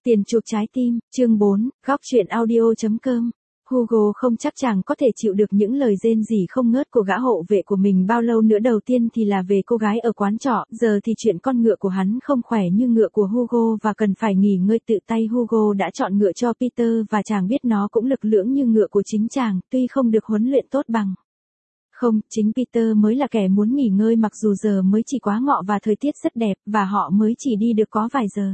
Tiền chuộc trái tim, chương 4, góc truyện audio.com. Hugo không chắc chàng có thể chịu được những lời rên rỉ không ngớt của gã hộ vệ của mình bao lâu nữa. Đầu tiên thì là về cô gái ở quán trọ, giờ thì chuyện con ngựa của hắn không khỏe như ngựa của Hugo và cần phải nghỉ ngơi tự tay. Hugo đã chọn ngựa cho Peter và chàng biết nó cũng lực lưỡng như ngựa của chính chàng, tuy không được huấn luyện tốt bằng. Không, chính Peter mới là kẻ muốn nghỉ ngơi mặc dù giờ mới chỉ quá ngọ và thời tiết rất đẹp và họ mới chỉ đi được có vài giờ.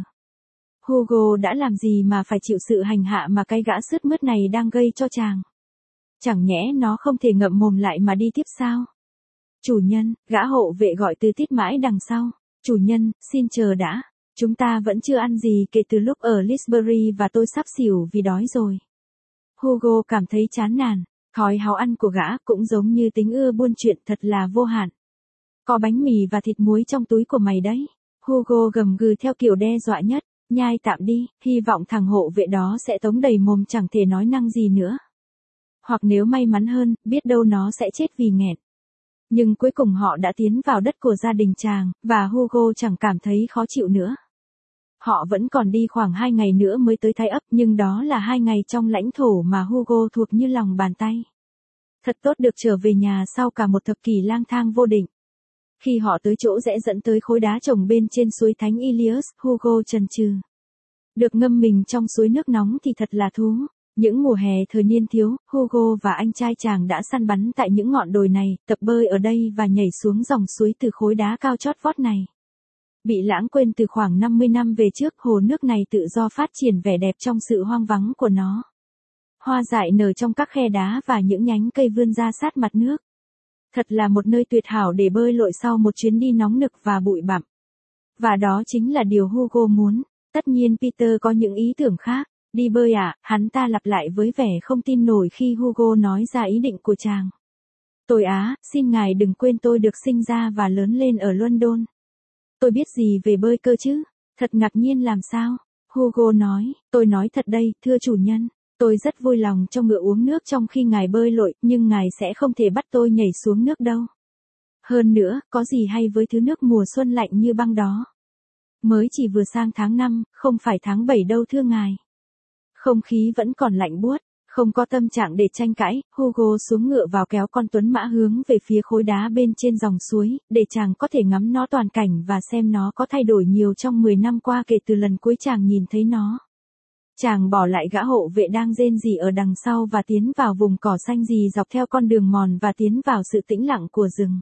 Hugo đã làm gì mà phải chịu sự hành hạ mà cái gã sướt mướt này đang gây cho chàng? Chẳng nhẽ nó không thể ngậm mồm lại mà đi tiếp sao? Chủ nhân, gã hộ vệ gọi từ tít mãi đằng sau. Chủ nhân, xin chờ đã. Chúng ta vẫn chưa ăn gì kể từ lúc ở Lisbury và tôi sắp xỉu vì đói rồi. Hugo cảm thấy chán nản. Thói háo ăn của gã cũng giống như tính ưa buôn chuyện thật là vô hạn. Có bánh mì và thịt muối trong túi của mày đấy. Hugo gầm gừ theo kiểu đe dọa nhất. Nhai tạm đi, hy vọng thằng hộ vệ đó sẽ tống đầy mồm chẳng thể nói năng gì nữa. Hoặc nếu may mắn hơn, biết đâu nó sẽ chết vì nghẹn. Nhưng cuối cùng họ đã tiến vào đất của gia đình chàng, và Hugo chẳng cảm thấy khó chịu nữa. Họ vẫn còn đi khoảng 2 ngày nữa mới tới Thái ấp, nhưng đó là 2 ngày trong lãnh thổ mà Hugo thuộc như lòng bàn tay. Thật tốt được trở về nhà sau cả một thập kỷ lang thang vô định. Khi họ tới chỗ rẽ dẫn tới khối đá trồng bên trên suối Thánh Ilias, Hugo chần chừ. Được ngâm mình trong suối nước nóng thì thật là thú. Những mùa hè thời niên thiếu, Hugo và anh trai chàng đã săn bắn tại những ngọn đồi này, tập bơi ở đây và nhảy xuống dòng suối từ khối đá cao chót vót này. Bị lãng quên từ khoảng 50 năm về trước, hồ nước này tự do phát triển vẻ đẹp trong sự hoang vắng của nó. Hoa dại nở trong các khe đá và những nhánh cây vươn ra sát mặt nước. Thật là một nơi tuyệt hảo để bơi lội sau một chuyến đi nóng nực và bụi bặm. Và đó chính là điều Hugo muốn. Tất nhiên Peter có những ý tưởng khác. Đi bơi à, hắn ta lặp lại với vẻ không tin nổi khi Hugo nói ra ý định của chàng. Tôi xin ngài đừng quên tôi được sinh ra và lớn lên ở London. Tôi biết gì về bơi cơ chứ? Thật ngạc nhiên làm sao? Hugo nói, tôi nói thật đây, thưa chủ nhân. Tôi rất vui lòng cho ngựa uống nước trong khi ngài bơi lội, nhưng ngài sẽ không thể bắt tôi nhảy xuống nước đâu. Hơn nữa, có gì hay với thứ nước mùa xuân lạnh như băng đó? Mới chỉ vừa sang tháng 5, không phải tháng 7 đâu thưa ngài. Không khí vẫn còn lạnh buốt, không có tâm trạng để tranh cãi, Hugo xuống ngựa vào kéo con tuấn mã hướng về phía khối đá bên trên dòng suối, để chàng có thể ngắm nó toàn cảnh và xem nó có thay đổi nhiều trong 10 năm qua kể từ lần cuối chàng nhìn thấy nó. Chàng bỏ lại gã hộ vệ đang rên rỉ ở đằng sau và tiến vào vùng cỏ xanh rì dọc theo con đường mòn và tiến vào sự tĩnh lặng của rừng.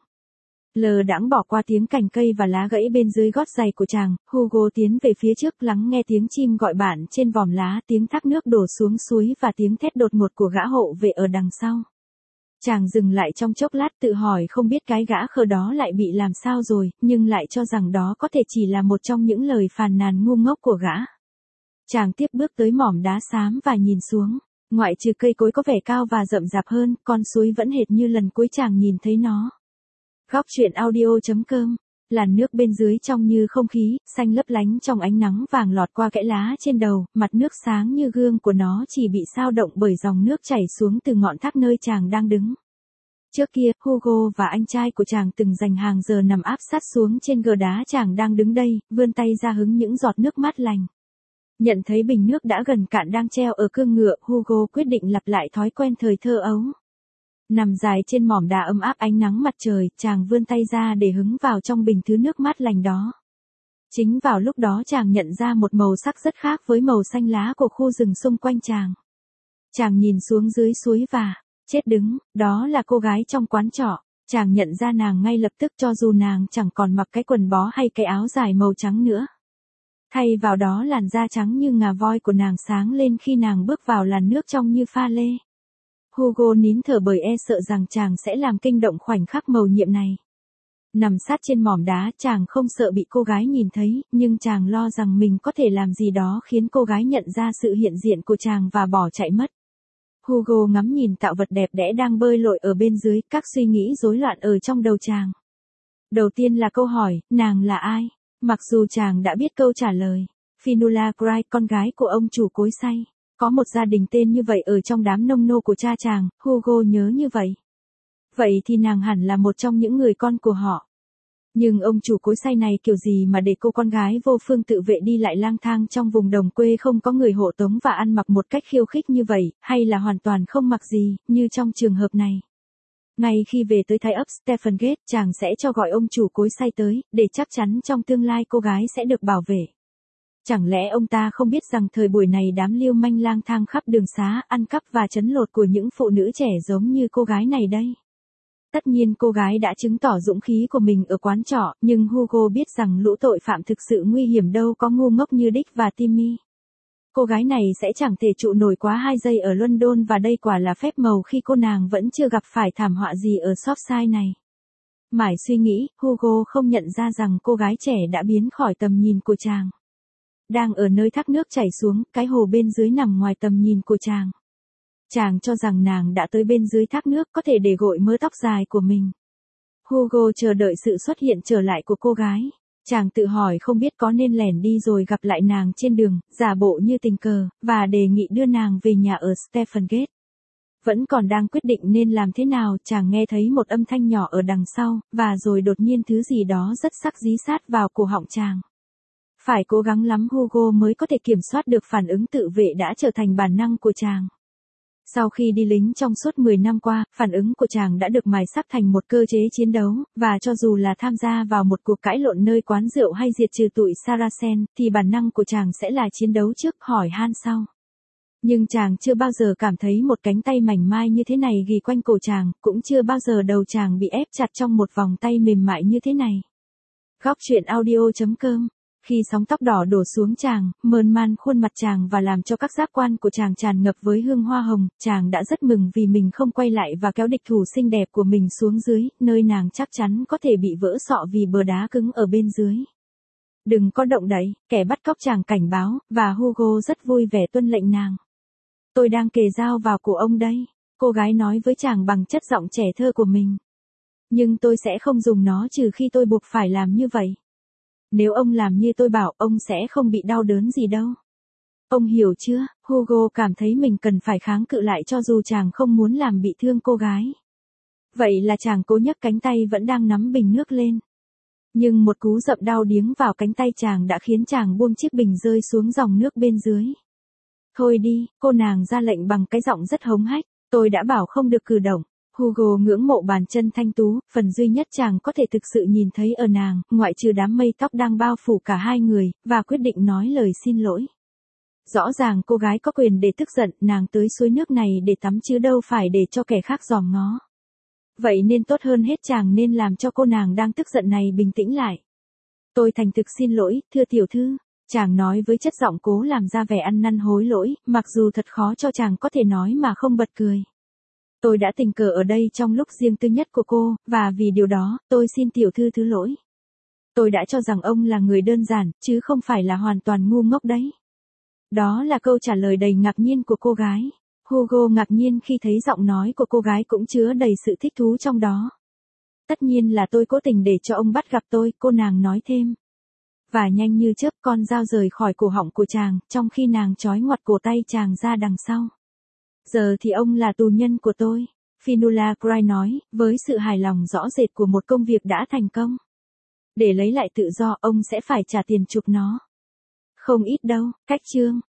Lờ đãng bỏ qua tiếng cành cây và lá gãy bên dưới gót giày của chàng, Hugo tiến về phía trước lắng nghe tiếng chim gọi bạn trên vòm lá, tiếng thác nước đổ xuống suối và tiếng thét đột ngột của gã hộ vệ ở đằng sau. Chàng dừng lại trong chốc lát tự hỏi không biết cái gã khờ đó lại bị làm sao rồi, nhưng lại cho rằng đó có thể chỉ là một trong những lời phàn nàn ngu ngốc của gã. Chàng tiếp bước tới mỏm đá xám và nhìn xuống. Ngoại trừ cây cối có vẻ cao và rậm rạp hơn, con suối vẫn hệt như lần cuối chàng nhìn thấy nó. Góc truyện audio.com. Làn nước bên dưới trong như không khí, xanh lấp lánh trong ánh nắng vàng lọt qua kẽ lá trên đầu, mặt nước sáng như gương của nó chỉ bị xao động bởi dòng nước chảy xuống từ ngọn thác nơi chàng đang đứng. Trước kia, Hugo và anh trai của chàng từng dành hàng giờ nằm áp sát xuống trên gờ đá chàng đang đứng đây, vươn tay ra hứng những giọt nước mát lành. Nhận thấy bình nước đã gần cạn đang treo ở cương ngựa, Hugo quyết định lặp lại thói quen thời thơ ấu. Nằm dài trên mỏm đá ấm áp ánh nắng mặt trời, chàng vươn tay ra để hứng vào trong bình thứ nước mát lành đó. Chính vào lúc đó chàng nhận ra một màu sắc rất khác với màu xanh lá của khu rừng xung quanh chàng. Chàng nhìn xuống dưới suối và, chết đứng, đó là cô gái trong quán trọ. Chàng nhận ra nàng ngay lập tức cho dù nàng chẳng còn mặc cái quần bó hay cái áo dài màu trắng nữa. Thay vào đó làn da trắng như ngà voi của nàng sáng lên khi nàng bước vào làn nước trong như pha lê. Hugo nín thở bởi e sợ rằng chàng sẽ làm kinh động khoảnh khắc mầu nhiệm này. Nằm sát trên mỏm đá, chàng không sợ bị cô gái nhìn thấy, nhưng chàng lo rằng mình có thể làm gì đó khiến cô gái nhận ra sự hiện diện của chàng và bỏ chạy mất. Hugo ngắm nhìn tạo vật đẹp đẽ đang bơi lội ở bên dưới, các suy nghĩ rối loạn ở trong đầu chàng. Đầu tiên là câu hỏi, nàng là ai? Mặc dù chàng đã biết câu trả lời. Fionnuala Gray, con gái của ông chủ cối xay. Có một gia đình tên như vậy ở trong đám nông nô của cha chàng, Hugo nhớ như vậy. Vậy thì nàng hẳn là một trong những người con của họ. Nhưng ông chủ cối xay này kiểu gì mà để cô con gái vô phương tự vệ đi lại lang thang trong vùng đồng quê không có người hộ tống và ăn mặc một cách khiêu khích như vậy, hay là hoàn toàn không mặc gì, như trong trường hợp này. Ngay khi về tới Thái ấp Stephen Gate, chàng sẽ cho gọi ông chủ cối xay tới, để chắc chắn trong tương lai cô gái sẽ được bảo vệ. Chẳng lẽ ông ta không biết rằng thời buổi này đám lưu manh lang thang khắp đường xá, ăn cắp và trấn lột của những phụ nữ trẻ giống như cô gái này đây? Tất nhiên cô gái đã chứng tỏ dũng khí của mình ở quán trọ, nhưng Hugo biết rằng lũ tội phạm thực sự nguy hiểm đâu có ngu ngốc như Dick và Timmy. Cô gái này sẽ chẳng thể trụ nổi quá 2 giây ở London và đây quả là phép màu khi cô nàng vẫn chưa gặp phải thảm họa gì ở Shropshire này. Mãi suy nghĩ, Hugo không nhận ra rằng cô gái trẻ đã biến khỏi tầm nhìn của chàng. Đang ở nơi thác nước chảy xuống, cái hồ bên dưới nằm ngoài tầm nhìn của chàng. Chàng cho rằng nàng đã tới bên dưới thác nước có thể để gội mớ tóc dài của mình. Hugo chờ đợi sự xuất hiện trở lại của cô gái. Chàng tự hỏi không biết có nên lẻn đi rồi gặp lại nàng trên đường, giả bộ như tình cờ, và đề nghị đưa nàng về nhà ở Stephen Gate. Vẫn còn đang quyết định nên làm thế nào, chàng nghe thấy một âm thanh nhỏ ở đằng sau, và rồi đột nhiên thứ gì đó rất sắc dí sát vào cổ họng chàng. Phải cố gắng lắm Hugo mới có thể kiểm soát được phản ứng tự vệ đã trở thành bản năng của chàng. Sau khi đi lính trong suốt 10 năm qua, phản ứng của chàng đã được mài sắc thành một cơ chế chiến đấu, và cho dù là tham gia vào một cuộc cãi lộn nơi quán rượu hay diệt trừ tụi Saracen, thì bản năng của chàng sẽ là chiến đấu trước, hỏi han sau. Nhưng chàng chưa bao giờ cảm thấy một cánh tay mảnh mai như thế này ghì quanh cổ chàng, cũng chưa bao giờ đầu chàng bị ép chặt trong một vòng tay mềm mại như thế này. Góc truyện audio.com. Khi sóng tóc đỏ đổ xuống chàng, mơn man khuôn mặt chàng và làm cho các giác quan của chàng tràn ngập với hương hoa hồng, chàng đã rất mừng vì mình không quay lại và kéo địch thủ xinh đẹp của mình xuống dưới, nơi nàng chắc chắn có thể bị vỡ sọ vì bờ đá cứng ở bên dưới. Đừng có động đậy, kẻ bắt cóc chàng cảnh báo, và Hugo rất vui vẻ tuân lệnh nàng. Tôi đang kề dao vào cổ ông đây, cô gái nói với chàng bằng chất giọng trẻ thơ của mình. Nhưng tôi sẽ không dùng nó trừ khi tôi buộc phải làm như vậy. Nếu ông làm như tôi bảo, ông sẽ không bị đau đớn gì đâu. Ông hiểu chưa? Hugo cảm thấy mình cần phải kháng cự lại cho dù chàng không muốn làm bị thương cô gái. Vậy là chàng cố nhấc cánh tay vẫn đang nắm bình nước lên. Nhưng một cú dậm đau điếng vào cánh tay chàng đã khiến chàng buông chiếc bình rơi xuống dòng nước bên dưới. Thôi đi, cô nàng ra lệnh bằng cái giọng rất hống hách, tôi đã bảo không được cử động. Hugo ngưỡng mộ bàn chân thanh tú, phần duy nhất chàng có thể thực sự nhìn thấy ở nàng, ngoại trừ đám mây tóc đang bao phủ cả hai người, và quyết định nói lời xin lỗi. Rõ ràng cô gái có quyền để tức giận, nàng tới suối nước này để tắm chứ đâu phải để cho kẻ khác dòm ngó. Vậy nên tốt hơn hết chàng nên làm cho cô nàng đang tức giận này bình tĩnh lại. Tôi thành thực xin lỗi, thưa tiểu thư, chàng nói với chất giọng cố làm ra vẻ ăn năn hối lỗi, mặc dù thật khó cho chàng có thể nói mà không bật cười. Tôi đã tình cờ ở đây trong lúc riêng tư nhất của cô, và vì điều đó, tôi xin tiểu thư thứ lỗi. Tôi đã cho rằng ông là người đơn giản, chứ không phải là hoàn toàn ngu ngốc đấy. Đó là câu trả lời đầy ngạc nhiên của cô gái. Hugo ngạc nhiên khi thấy giọng nói của cô gái cũng chứa đầy sự thích thú trong đó. Tất nhiên là tôi cố tình để cho ông bắt gặp tôi, cô nàng nói thêm. Và nhanh như chớp con dao rời khỏi cổ họng của chàng, trong khi nàng trói ngoặt cổ tay chàng ra đằng sau. Giờ thì ông là tù nhân của tôi, Fionnuala Cry nói, với sự hài lòng rõ rệt của một công việc đã thành công. Để lấy lại tự do, ông sẽ phải trả tiền chuộc nó. Không ít đâu, cách chương.